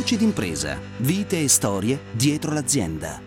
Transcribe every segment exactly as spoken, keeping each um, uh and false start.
Voci d'impresa, vite e storie dietro l'azienda.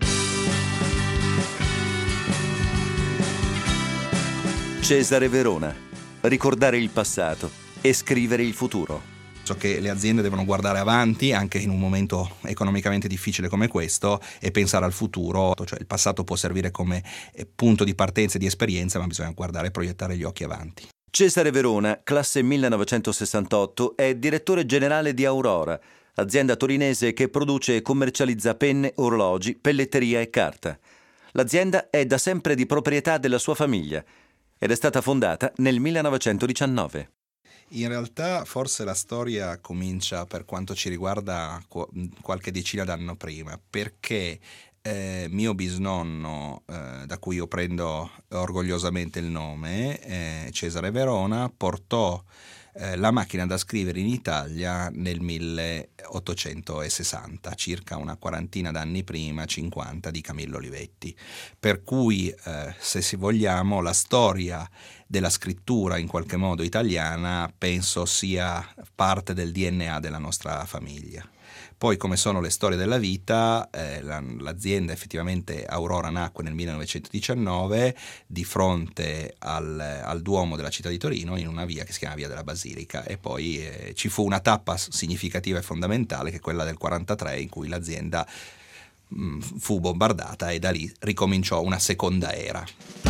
Cesare Verona. Ricordare il passato e scrivere il futuro. So che le aziende devono guardare avanti anche in un momento economicamente difficile come questo e pensare al futuro, cioè il passato può servire come punto di partenza e di esperienza, ma bisogna guardare e proiettare gli occhi avanti. Cesare Verona, classe millenovecentosessantotto, è direttore generale di Aurora, azienda torinese che produce e commercializza penne, orologi, pelletteria e carta. L'azienda è da sempre di proprietà della sua famiglia ed è stata fondata nel millenovecentodiciannove. In realtà forse la storia comincia, per quanto ci riguarda, qualche decina d'anno prima, perché eh, mio bisnonno, eh, da cui io prendo orgogliosamente il nome, eh, Cesare Verona, portò eh, la macchina da scrivere in Italia nel milleottocentosessanta, circa una quarantina d'anni prima, cinquanta, di Camillo Olivetti. Per cui, eh, se si vogliamo, la storia della scrittura in qualche modo italiana penso sia parte del D N A della nostra famiglia. Poi, come sono le storie della vita, eh, la, l'azienda effettivamente Aurora nacque nel millenovecentodiciannove di fronte al, al Duomo della città di Torino, in una via che si chiama Via della Basilica, e poi eh, ci fu una tappa significativa e fondamentale, che è quella del quarantatré, in cui l'azienda mh, fu bombardata e da lì ricominciò una seconda era.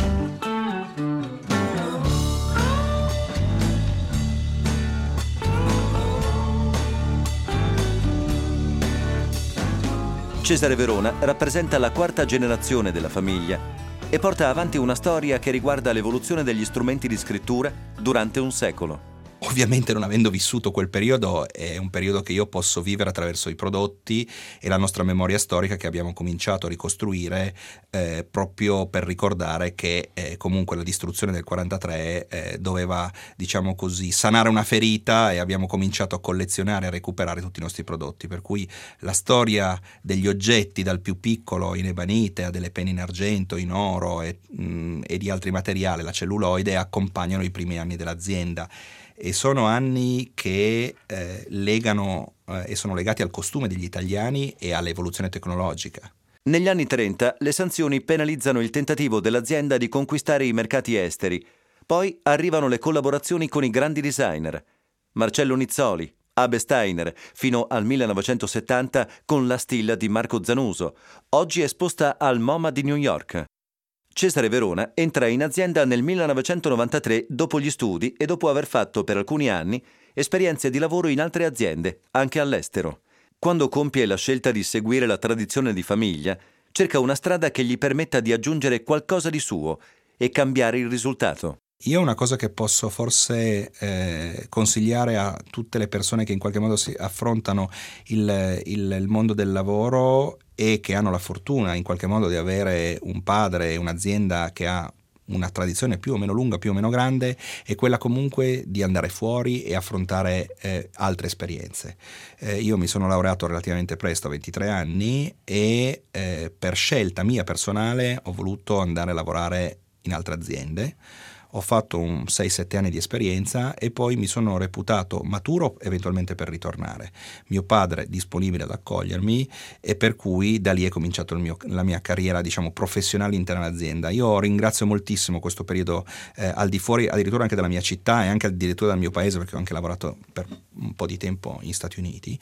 Cesare Verona rappresenta la quarta generazione della famiglia e porta avanti una storia che riguarda l'evoluzione degli strumenti di scrittura durante un secolo. Ovviamente, non avendo vissuto quel periodo, è un periodo che io posso vivere attraverso i prodotti e la nostra memoria storica che abbiamo cominciato a ricostruire eh, proprio per ricordare che eh, comunque la distruzione del quarantatré eh, doveva, diciamo così, sanare una ferita, e abbiamo cominciato a collezionare e a recuperare tutti i nostri prodotti. Per cui la storia degli oggetti, dal più piccolo in ebanite a delle penne in argento, in oro e, mh, e di altri materiali, la celluloide, accompagnano i primi anni dell'azienda. E sono anni che eh, legano eh, e sono legati al costume degli italiani e all'evoluzione tecnologica. Negli anni trenta le sanzioni penalizzano il tentativo dell'azienda di conquistare i mercati esteri. Poi arrivano le collaborazioni con i grandi designer. Marcello Nizzoli, Abe Steiner, fino al millenovecentosettanta con la stilla di Marco Zanuso, oggi esposta al MoMA di New York. Cesare Verona entra in azienda nel millenovecentonovantatré dopo gli studi e dopo aver fatto per alcuni anni esperienze di lavoro in altre aziende, anche all'estero. Quando compie la scelta di seguire la tradizione di famiglia, cerca una strada che gli permetta di aggiungere qualcosa di suo e cambiare il risultato. Io una cosa che posso forse eh, consigliare a tutte le persone che in qualche modo si affrontano il, il, il mondo del lavoro e che hanno la fortuna in qualche modo di avere un padre e un'azienda che ha una tradizione più o meno lunga, più o meno grande, è quella comunque di andare fuori e affrontare eh, altre esperienze. Eh, io mi sono laureato relativamente presto, a ventitré anni, e eh, per scelta mia personale ho voluto andare a lavorare in altre aziende. Ho fatto un sei sette anni di esperienza e poi mi sono reputato maturo eventualmente per ritornare. Mio padre disponibile ad accogliermi, e per cui da lì è cominciato il mio, la mia carriera, diciamo, professionale interna all'azienda. Io ringrazio moltissimo questo periodo eh, al di fuori addirittura anche della mia città e anche addirittura dal mio paese, perché ho anche lavorato per un po' di tempo in Stati Uniti,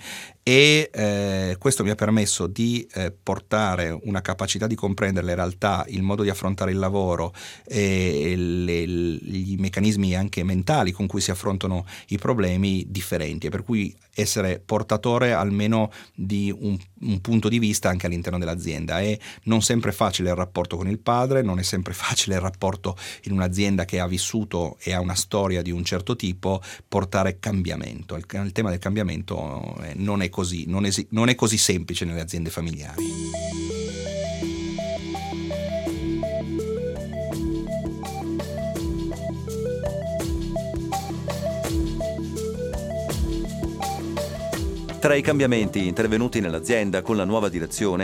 e eh, questo mi ha permesso di eh, portare una capacità di comprendere le realtà, il modo di affrontare il lavoro e le gli meccanismi anche mentali con cui si affrontano i problemi differenti, e per cui essere portatore almeno di un, un punto di vista anche all'interno dell'azienda. È non sempre facile il rapporto con il padre, non è sempre facile il rapporto in un'azienda che ha vissuto e ha una storia di un certo tipo, portare cambiamento. Il, il tema del cambiamento non è così, non è, non è così semplice nelle aziende familiari. Tra i cambiamenti intervenuti nell'azienda con la nuova direzione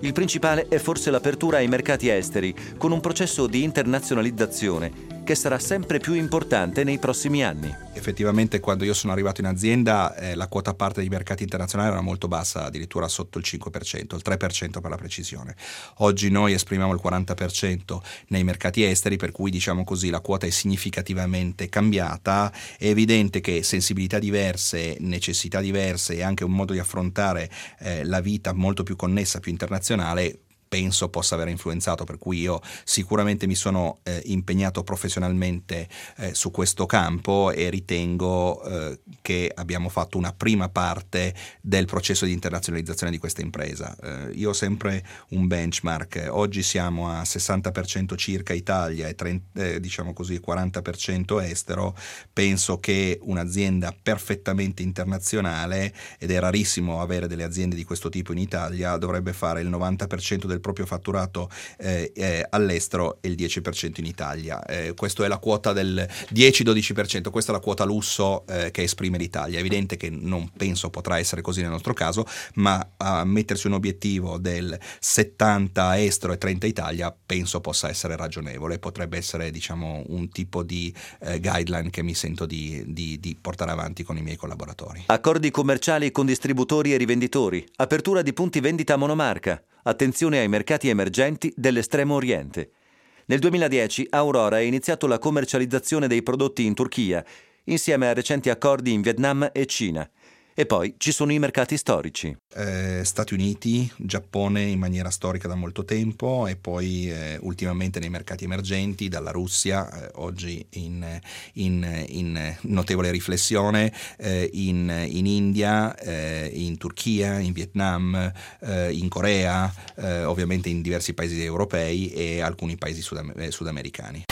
Il principale è forse l'apertura ai mercati esteri, con un processo di internazionalizzazione che sarà sempre più importante nei prossimi anni. Effettivamente quando io sono arrivato in azienda eh, la quota parte dei mercati internazionali era molto bassa, addirittura sotto il cinque per cento, il tre per cento per la precisione. Oggi noi esprimiamo il quaranta per cento nei mercati esteri, per cui diciamo così la quota è significativamente cambiata. È evidente che sensibilità diverse, necessità diverse e anche un modo di affrontare eh, la vita molto più connessa, più internazionale, penso possa aver influenzato, per cui io sicuramente mi sono eh, impegnato professionalmente eh, su questo campo e ritengo eh, che abbiamo fatto una prima parte del processo di internazionalizzazione di questa impresa. Eh, io ho sempre un benchmark, oggi siamo a sessanta per cento circa Italia e trenta, eh, diciamo così quaranta per cento estero. Penso che un'azienda perfettamente internazionale, ed è rarissimo avere delle aziende di questo tipo in Italia, dovrebbe fare il novanta per cento del proprio fatturato eh, eh, all'estero e il dieci per cento in Italia. Eh, questa è la quota del dieci dodici per cento, questa è la quota lusso eh, che esprime l'Italia. È evidente che non penso potrà essere così nel nostro caso, ma a mettersi un obiettivo del settanta estero e trenta Italia penso possa essere ragionevole, potrebbe essere diciamo un tipo di eh, guideline che mi sento di, di, di portare avanti con i miei collaboratori. Accordi commerciali con distributori e rivenditori, apertura di punti vendita monomarca, attenzione ai mercati emergenti dell'Estremo Oriente. Nel duemiladieci Aurora ha iniziato la commercializzazione dei prodotti in Turchia, insieme a recenti accordi in Vietnam e Cina. E poi ci sono i mercati storici. Eh, Stati Uniti, Giappone in maniera storica da molto tempo, e poi eh, ultimamente nei mercati emergenti, dalla Russia, eh, oggi in, in, in notevole riflessione, eh, in, in India, eh, in Turchia, in Vietnam, eh, in Corea, eh, ovviamente in diversi paesi europei e alcuni paesi sudam- sudamericani.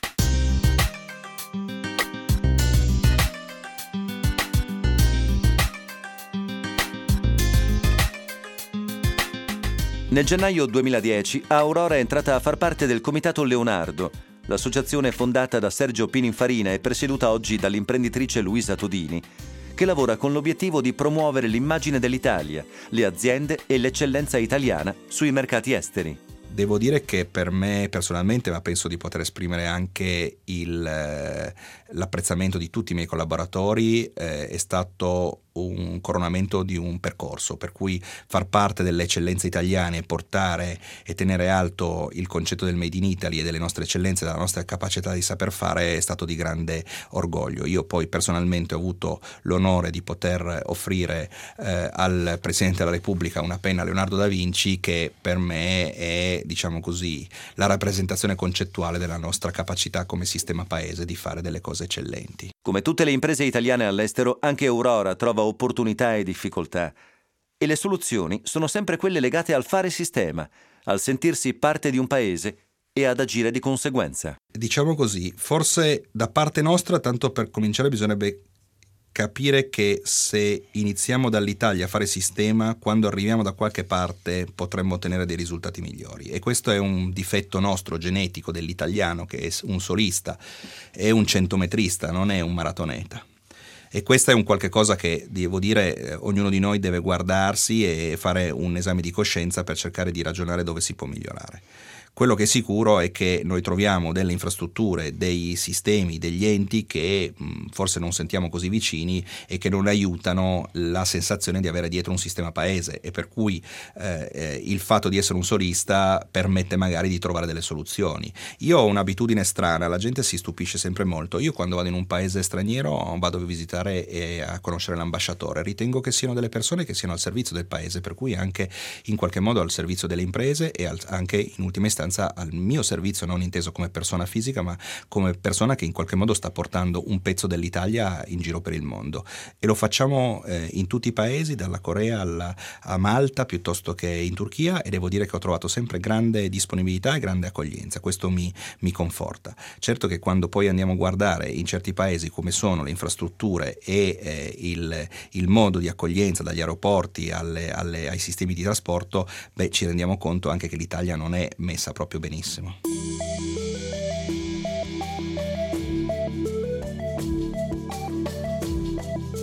Nel gennaio duemiladieci Aurora è entrata a far parte del Comitato Leonardo, l'associazione fondata da Sergio Pininfarina e presieduta oggi dall'imprenditrice Luisa Todini, che lavora con l'obiettivo di promuovere l'immagine dell'Italia, le aziende e l'eccellenza italiana sui mercati esteri. Devo dire che per me personalmente, ma penso di poter esprimere anche il, eh, l'apprezzamento di tutti i miei collaboratori, eh, è stato un coronamento di un percorso, per cui far parte delle eccellenze italiane e portare e tenere alto il concetto del Made in Italy e delle nostre eccellenze, della nostra capacità di saper fare, è stato di grande orgoglio. Io poi personalmente ho avuto l'onore di poter offrire eh, al Presidente della Repubblica una penna Leonardo da Vinci, che per me è, diciamo così, la rappresentazione concettuale della nostra capacità come sistema paese di fare delle cose eccellenti. Come tutte le imprese italiane all'estero, anche Aurora trova opportunità e difficoltà. E le soluzioni sono sempre quelle legate al fare sistema, al sentirsi parte di un paese e ad agire di conseguenza. Diciamo così, forse da parte nostra, tanto per cominciare, bisognerebbe capire che se iniziamo dall'Italia a fare sistema, quando arriviamo da qualche parte potremmo ottenere dei risultati migliori, e questo è un difetto nostro genetico dell'italiano, che è un solista, è un centometrista, non è un maratoneta. E questo è un qualche cosa che, devo dire, eh, ognuno di noi deve guardarsi e fare un esame di coscienza per cercare di ragionare dove si può migliorare. Quello che è sicuro è che noi troviamo delle infrastrutture, dei sistemi, degli enti che mh, forse non sentiamo così vicini e che non aiutano la sensazione di avere dietro un sistema paese, e per cui eh, eh, il fatto di essere un solista permette magari di trovare delle soluzioni. Io ho un'abitudine strana, la gente si stupisce sempre molto. Io quando vado in un paese straniero vado a visitare e a conoscere l'ambasciatore. Ritengo che siano delle persone che siano al servizio del paese, per cui anche in qualche modo al servizio delle imprese e al, anche in ultima istanza al mio servizio, non inteso come persona fisica ma come persona che in qualche modo sta portando un pezzo dell'Italia in giro per il mondo, e lo facciamo eh, in tutti i paesi, dalla Corea alla, a Malta piuttosto che in Turchia, e devo dire che ho trovato sempre grande disponibilità e grande accoglienza. Questo mi, mi conforta. Certo che quando poi andiamo a guardare in certi paesi come sono le infrastrutture e eh, il, il modo di accoglienza, dagli aeroporti alle, alle, ai sistemi di trasporto, beh, ci rendiamo conto anche che l'Italia non è messa proprio benissimo.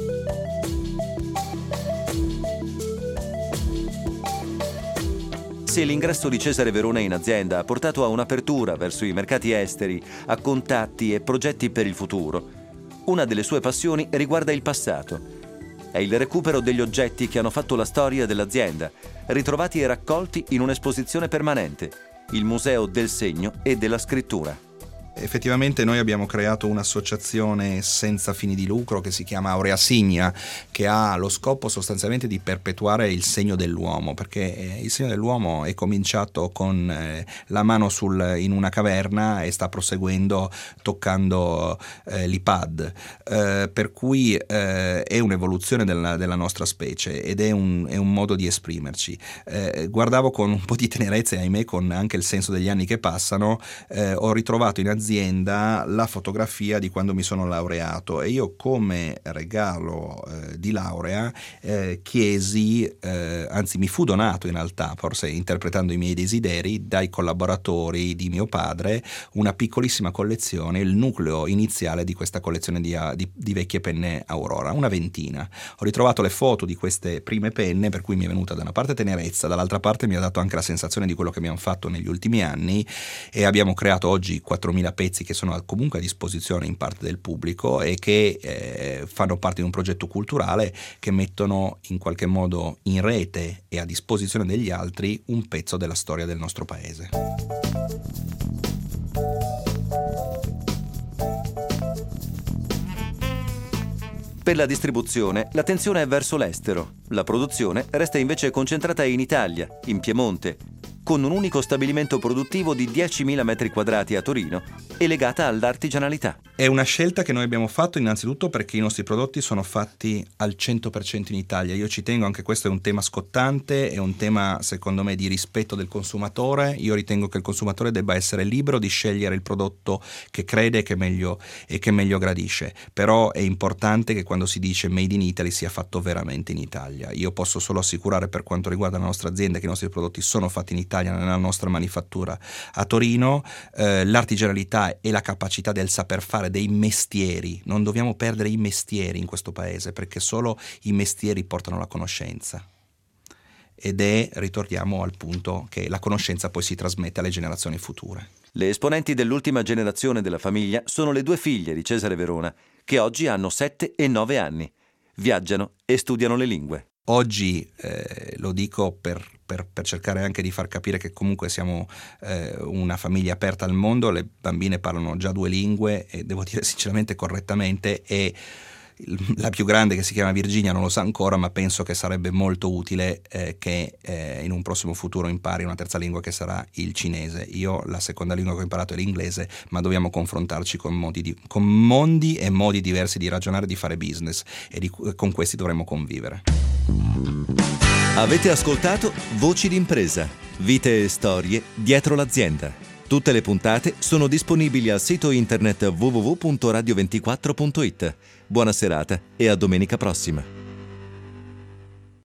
Se se l'ingresso di Cesare Verona in azienda ha portato a un'apertura verso i mercati esteri, a contatti e progetti per il futuro, una delle sue passioni riguarda il passato. È il recupero degli oggetti che hanno fatto la storia dell'azienda, ritrovati e raccolti in un'esposizione permanente, il Museo del Segno e della Scrittura. Effettivamente noi abbiamo creato un'associazione senza fini di lucro che si chiama Aurea Signa, che ha lo scopo sostanzialmente di perpetuare il segno dell'uomo, perché il segno dell'uomo è cominciato con eh, la mano sul, in una caverna e sta proseguendo toccando eh, l'iPad, eh, per cui eh, è un'evoluzione della, della nostra specie ed è un, è un modo di esprimerci. Eh, guardavo con un po' di tenerezza e ahimè con anche il senso degli anni che passano, eh, ho ritrovato in azienda la fotografia di quando mi sono laureato e io come regalo eh, di laurea eh, chiesi, eh, anzi mi fu donato in realtà, forse interpretando i miei desideri, dai collaboratori di mio padre, una piccolissima collezione, il nucleo iniziale di questa collezione di, di, di vecchie penne Aurora, una ventina. Ho ritrovato le foto di queste prime penne, per cui mi è venuta da una parte tenerezza, dall'altra parte mi ha dato anche la sensazione di quello che abbiamo fatto negli ultimi anni e abbiamo creato oggi quattromila pezzi che sono comunque a disposizione in parte del pubblico e che eh, fanno parte di un progetto culturale che mettono in qualche modo in rete e a disposizione degli altri un pezzo della storia del nostro paese. Per la distribuzione l'attenzione è verso l'estero, la produzione resta invece concentrata in Italia, in Piemonte, con un unico stabilimento produttivo di diecimila metri quadrati a Torino e legata all'artigianalità. È una scelta che noi abbiamo fatto innanzitutto perché i nostri prodotti sono fatti al cento per cento in Italia. Io ci tengo, anche questo è un tema scottante, è un tema secondo me di rispetto del consumatore. Io ritengo che il consumatore debba essere libero di scegliere il prodotto che crede che meglio, e che meglio gradisce. Però è importante che quando si dice Made in Italy sia fatto veramente in Italia. Io posso solo assicurare per quanto riguarda la nostra azienda che i nostri prodotti sono fatti in Italia, nella nostra manifattura a Torino. Eh, l'artigianalità e la capacità del saper fare dei mestieri, non dobbiamo perdere i mestieri in questo paese perché solo i mestieri portano la conoscenza ed è, ritorniamo al punto che la conoscenza poi si trasmette alle generazioni future. Le esponenti dell'ultima generazione della famiglia sono le due figlie di Cesare Verona che oggi hanno sette e nove anni, viaggiano e studiano le lingue. Oggi eh, lo dico per, per, per cercare anche di far capire che comunque siamo eh, una famiglia aperta al mondo, le bambine parlano già due lingue e devo dire sinceramente correttamente e la più grande che si chiama Virginia non lo sa ancora, ma penso che sarebbe molto utile eh, che eh, in un prossimo futuro impari una terza lingua che sarà il cinese. Io la seconda lingua che ho imparato è l'inglese, ma dobbiamo confrontarci con, modi di, con mondi e modi diversi di ragionare e di fare business e di, con questi dovremo convivere. Avete ascoltato Voci d'impresa, vite e storie dietro l'azienda. Tutte le puntate sono disponibili al sito internet w w w punto radio ventiquattro punto it. Buona serata e a domenica prossima.